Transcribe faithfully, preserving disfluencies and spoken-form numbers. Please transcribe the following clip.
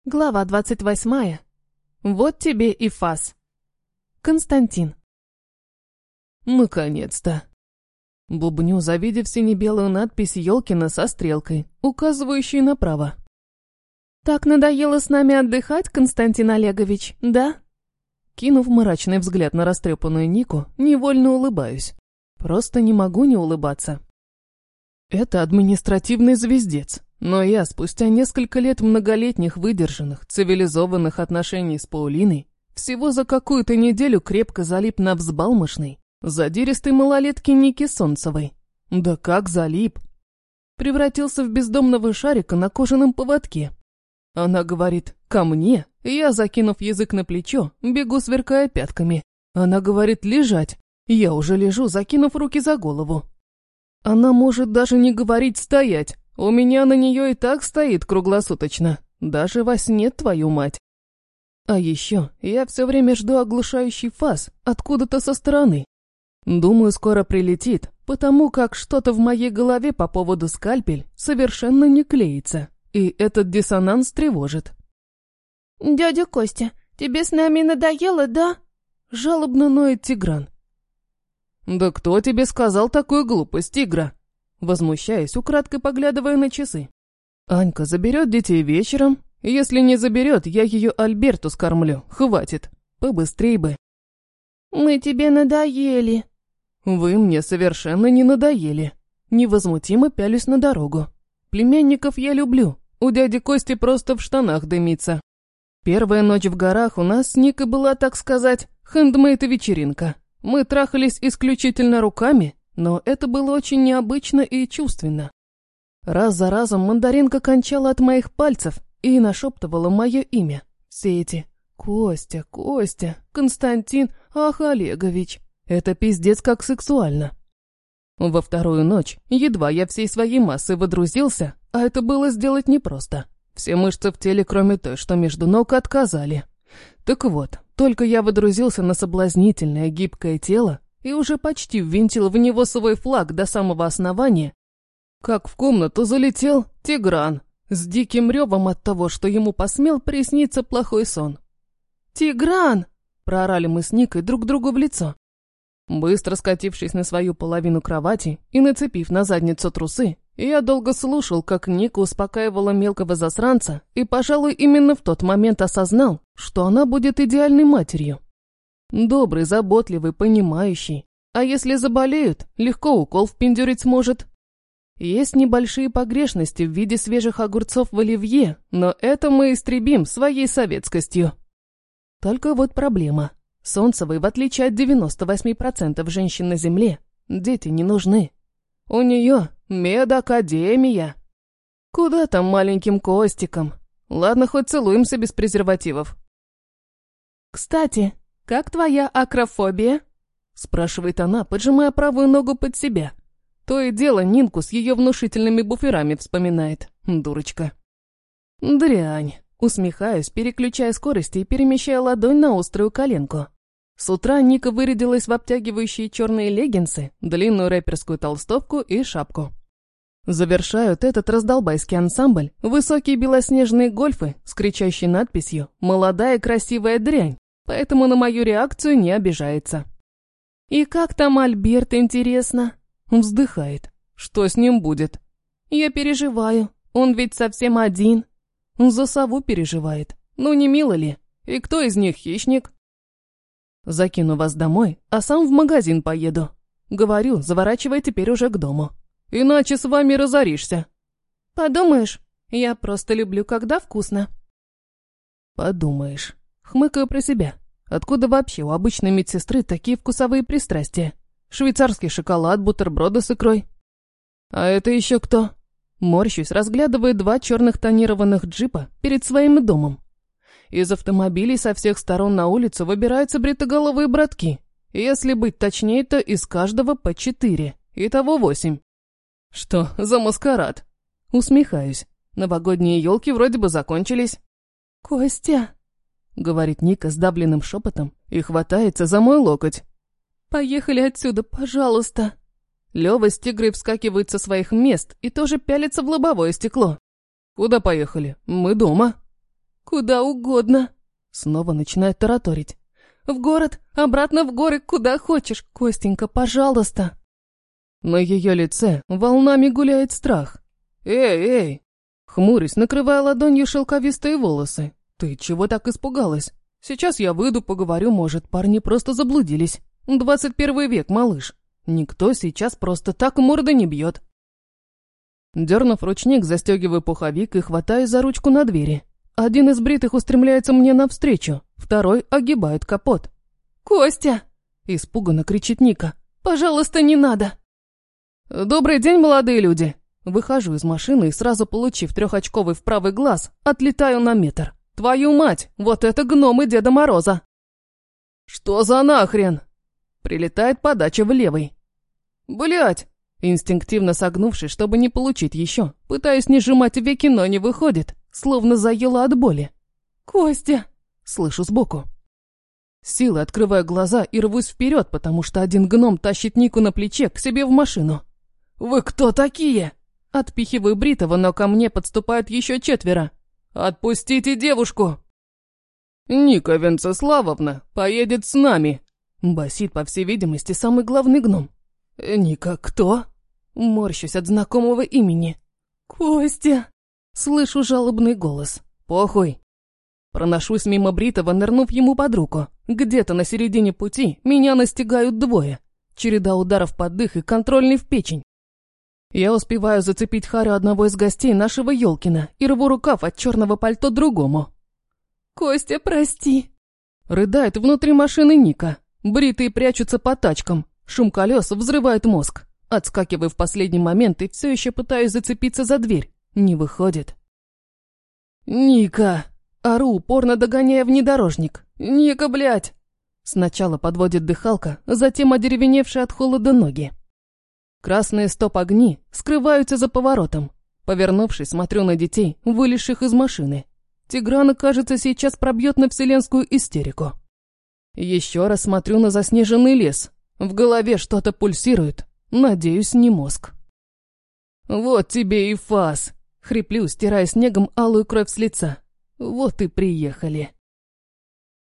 Глава двадцать восьмая. Вот тебе и фас. Константин. Наконец-то. Бубню, завидев сине-белую надпись Ёлкина со стрелкой, указывающей направо. Так надоело с нами отдыхать, Константин Олегович, да? Кинув мрачный взгляд на растрепанную Нику, невольно улыбаюсь. Просто не могу не улыбаться. Это административный звездец. Но я, спустя несколько лет многолетних выдержанных, цивилизованных отношений с Паулиной, всего за какую-то неделю крепко залип на взбалмошной, задиристой малолетке Ники Солнцевой. Да как залип! Превратился в бездомного шарика на кожаном поводке. Она говорит «ко мне», я, закинув язык на плечо, бегу, сверкая пятками. Она говорит «лежать», я уже лежу, закинув руки за голову. Она может даже не говорить «стоять». У меня на нее и так стоит круглосуточно, даже во сне, твою мать. А еще я все время жду оглушающий фас откуда-то со стороны. Думаю, скоро прилетит, потому как что-то в моей голове по поводу скальпель совершенно не клеится, и этот диссонанс тревожит. «Дядя Костя, тебе с нами надоело, да?» Жалобно ноет Тигран. «Да кто тебе сказал такую глупость, Тигра?» Возмущаясь, украдкой поглядывая на часы. Анька заберет детей вечером. Если не заберет, я ее Альберту скормлю. Хватит. Побыстрей бы. Мы тебе надоели. Вы мне совершенно не надоели. Невозмутимо пялюсь на дорогу. Племянников я люблю. У дяди Кости просто в штанах дымится. Первая ночь в горах у нас с Никой была, так сказать, хендмейд-вечеринка. Мы трахались исключительно руками, но это было очень необычно и чувственно. Раз за разом мандаринка кончала от моих пальцев и нашептывала мое имя. Все эти «Костя, Костя, Константин, ах, Олегович». Это пиздец как сексуально. Во вторую ночь едва я всей своей массой водрузился, а это было сделать непросто. Все мышцы в теле, кроме той, что между ног, отказали. Так вот, только я водрузился на соблазнительное гибкое тело, и уже почти ввинтил в него свой флаг до самого основания, как в комнату залетел Тигран с диким ревом от того, что ему посмел присниться плохой сон. «Тигран!» – проорали мы с Никой друг другу в лицо. Быстро скатившись на свою половину кровати и нацепив на задницу трусы, я долго слушал, как Ника успокаивала мелкого засранца, и, пожалуй, именно в тот момент осознал, что она будет идеальной матерью. Добрый, заботливый, понимающий. А если заболеют, легко укол впендюрить сможет. Есть небольшие погрешности в виде свежих огурцов в оливье, но это мы истребим своей советскостью. Только вот проблема. Солнцевой, в отличие от девяноста восьми процентов женщин на Земле, дети не нужны. У нее медакадемия. Куда там маленьким Костикам? Ладно, хоть целуемся без презервативов. Кстати, «Как твоя акрофобия?» – спрашивает она, поджимая правую ногу под себя. То и дело Нинку с ее внушительными буферами вспоминает. Дурочка. Дрянь. Усмехаюсь, переключая скорости и перемещая ладонь на острую коленку. С утра Ника вырядилась в обтягивающие черные леггинсы, длинную рэперскую толстовку и шапку. Завершают этот раздолбайский ансамбль высокие белоснежные гольфы с кричащей надписью «Молодая красивая дрянь», поэтому на мою реакцию не обижается. «И как там Альберт, интересно?» Вздыхает. «Что с ним будет?» «Я переживаю, он ведь совсем один». За сову переживает. Ну не мило ли? И кто из них хищник? Закину вас домой, а сам в магазин поеду. Говорю, заворачивай теперь уже к дому. Иначе с вами разоришься. Подумаешь, я просто люблю, когда вкусно. Подумаешь. Хмыкаю про себя. Откуда вообще у обычной медсестры такие вкусовые пристрастия? Швейцарский шоколад, бутерброды с икрой. А это еще кто? Морщусь, разглядывая два черных тонированных джипа перед своим домом. Из автомобилей со всех сторон на улицу выбираются бритоголовые братки. Если быть точнее, то из каждого по четыре. Итого восемь. Что за маскарад? Усмехаюсь. Новогодние елки вроде бы закончились. «Костя», — говорит Ника сдавленным шепотом и хватается за мой локоть. «Поехали отсюда, пожалуйста». Лёва с Тигрой вскакивает со своих мест и тоже пялится в лобовое стекло. «Куда поехали? Мы дома». Куда угодно. Снова начинает тараторить. В город, обратно в горы, куда хочешь. Костенька, пожалуйста. На ее лице волнами гуляет страх. «Эй, эй!» Хмурюсь, накрывая ладонью шелковистые волосы. «Ты чего так испугалась? Сейчас я выйду, поговорю, может, парни просто заблудились. Двадцать первый век, малыш. Никто сейчас просто так морды не бьет». Дернув ручник, застегиваю пуховик и хватаюсь за ручку на двери. Один из бритых устремляется мне навстречу, второй огибает капот. «Костя!» – испуганно кричит Ника. «Пожалуйста, не надо!» «Добрый день, молодые люди!» Выхожу из машины и, сразу получив трехочковый в правый глаз, отлетаю на метр. «Твою мать, вот это гномы Деда Мороза!» «Что за нахрен?» Прилетает подача в левый. «Блядь!» Инстинктивно согнувшись, чтобы не получить еще, пытаюсь не сжимать веки, но не выходит, словно заела от боли. «Костя!» Слышу сбоку. Силой открываю глаза и рвусь вперед, потому что один гном тащит Нику на плече к себе в машину. «Вы кто такие?» Отпихиваю бритого, но ко мне подступают еще четверо. «Отпустите девушку!» «Ника Венцеславовна поедет с нами!» Басит, по всей видимости, самый главный гном. «Ника кто?» Морщусь от знакомого имени. «Костя!» Слышу жалобный голос. «Похуй!» Проношусь мимо бритого, нырнув ему под руку. Где-то на середине пути меня настигают двое. Череда ударов под дых и контрольный в печень. Я успеваю зацепить харю одного из гостей нашего Ёлкина и рву рукав от черного пальто другому. «Костя, прости!» Рыдает внутри машины Ника. Бритые прячутся по тачкам. Шум колес взрывает мозг. Отскакиваю в последний момент и все еще пытаюсь зацепиться за дверь. Не выходит. «Ника!» Ору, упорно догоняя внедорожник. «Ника, блядь!» Сначала подводит дыхалка, затем одеревеневшие от холода ноги. Красные стоп-огни скрываются за поворотом. Повернувшись, смотрю на детей, вылезших из машины. Тиграна, кажется, сейчас пробьет на вселенскую истерику. Еще раз смотрю на заснеженный лес. В голове что-то пульсирует. Надеюсь, не мозг. «Вот тебе и фас!» Хриплю, стирая снегом алую кровь с лица. «Вот и приехали!»